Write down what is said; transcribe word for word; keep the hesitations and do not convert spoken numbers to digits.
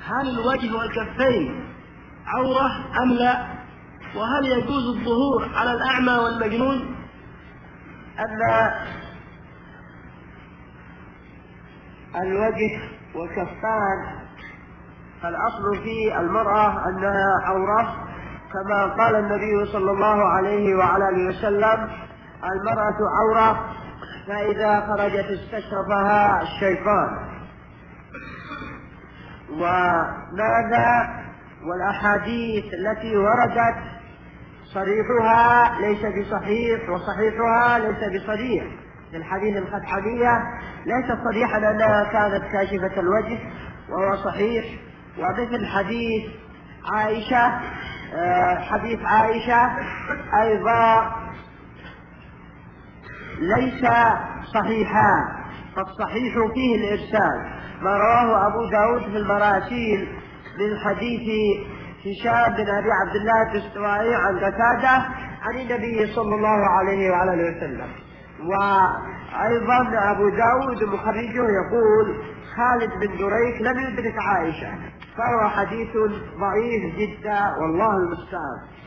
هل الوجه والكفين عورة أم لا؟ وهل يجوز الظهور على الأعمى والمجنون؟ أما الوجه والكفان فالأصل في المرأة أنها عورة، كما قال النبي صلى الله عليه وعلى آله وسلم: المرأة عورة فإذا خرجت استشرفها الشيطان. وماذا والأحاديث التي وردت صريحها ليس بصحيح وصحيحها ليس بصريح. في الحديث الخدحانية ليس صريحا أنها كانت كاشفة الوجه وهو صحيح، ومثل حديث عائشة حديث عائشة أيضا ليس صحيحا، فالصحيح فيه الإرسال، ما رواه أبو داود في المراسيل من حديث هشام بن أبي عبد الله الدستوائي عن قتادة عن النبي صلى الله عليه وعلى آله وسلم. وأيضا أبو داود مخرجه يقول: خالد بن دريك لم يدرك عائشة، فهو حديث ضعيف جدا والله المستعان.